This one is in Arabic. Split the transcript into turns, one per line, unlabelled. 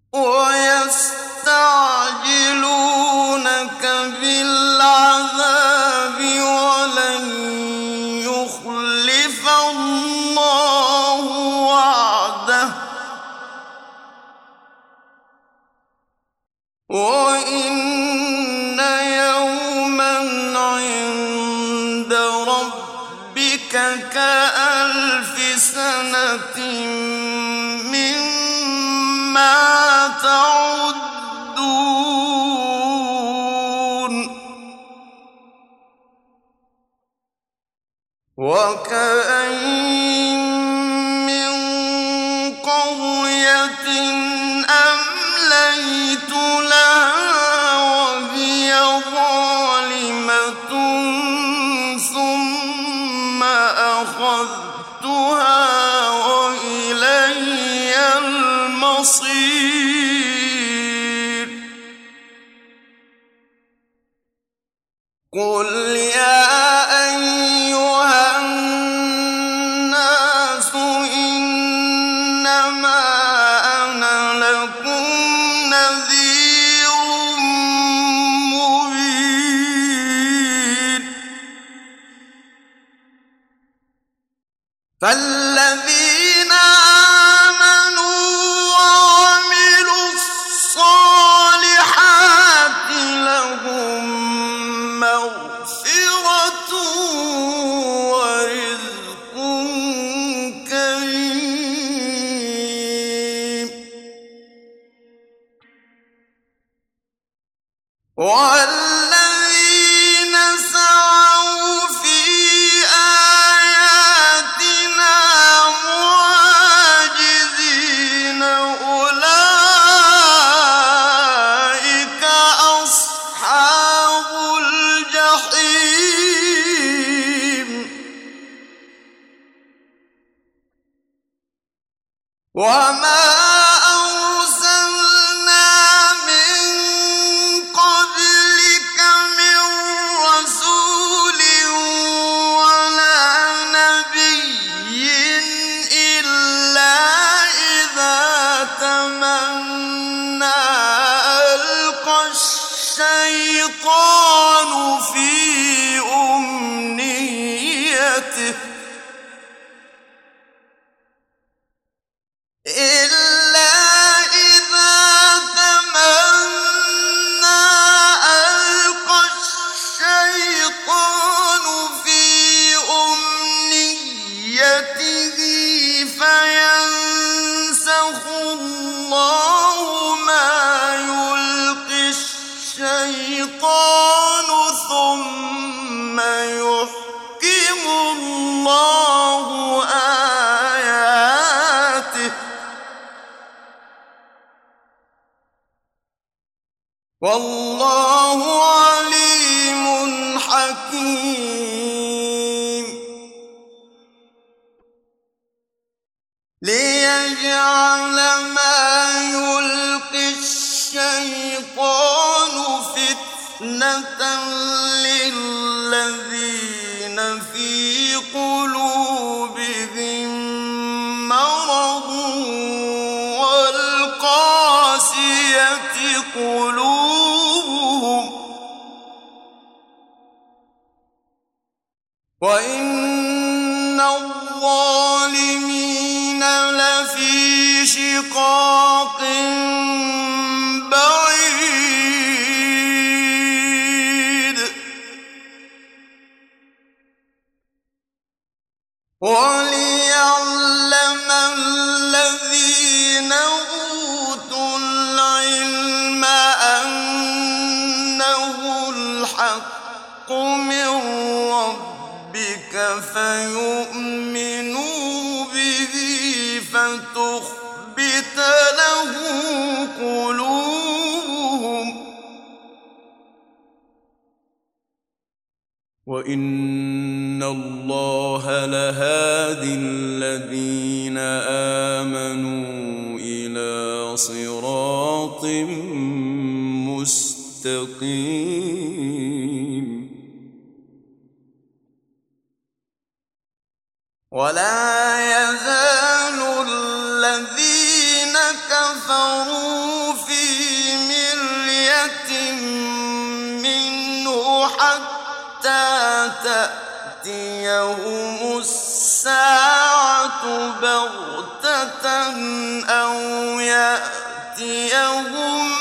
ويستعجلونك بالعذاب ولن يخلف الله وعده وإن يوما عند ربك كألف سنة مما تعدون وكأين من قرية أمليت لها وهي ظالمة ثم أخذتها وإلي المصير قل يا أيها الناس إنما أنا لكم نذير مبين فالذين آمنوا وعملوا الصالحات لهم مغفرة ورزق كريم والذين سعوا في آياتنا معاجزين أولئك أصحاب الجحيم وما أرسلنا من قبلك من رسول ولا نبي إلا إذا تمنى ألقى الشيطان في أمنيته فينسخ الله ما يلقي الشيطان ثم يحكم الله آياته والله عليم حكيم ليجعل ما يلقي الشيطان فتنة للذين في قلوبهم مرض والقاسية قلوبهم وإن الظالمين لفي شقاق بعيد وليعلم الذين أوتوا العلم أنه الحق من ربك فيؤمنوا به فتخبت له قلوبهم وإن الله لهادي الذين آمنوا إلى صراط مستقيم ولا يزال الذين كفروا في مرية منه حتى تأتيهم الساعة بغتة أو يأتيهم